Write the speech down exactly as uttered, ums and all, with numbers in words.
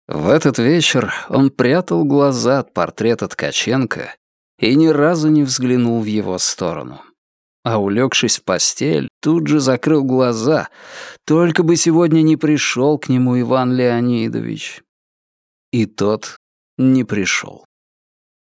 В этот вечер он прятал глаза от портрета Ткаченко и ни разу не взглянул в его сторону. А улегшись в постель, тут же закрыл глаза, только бы сегодня не пришел к нему Иван Леонидович. И тот не пришел.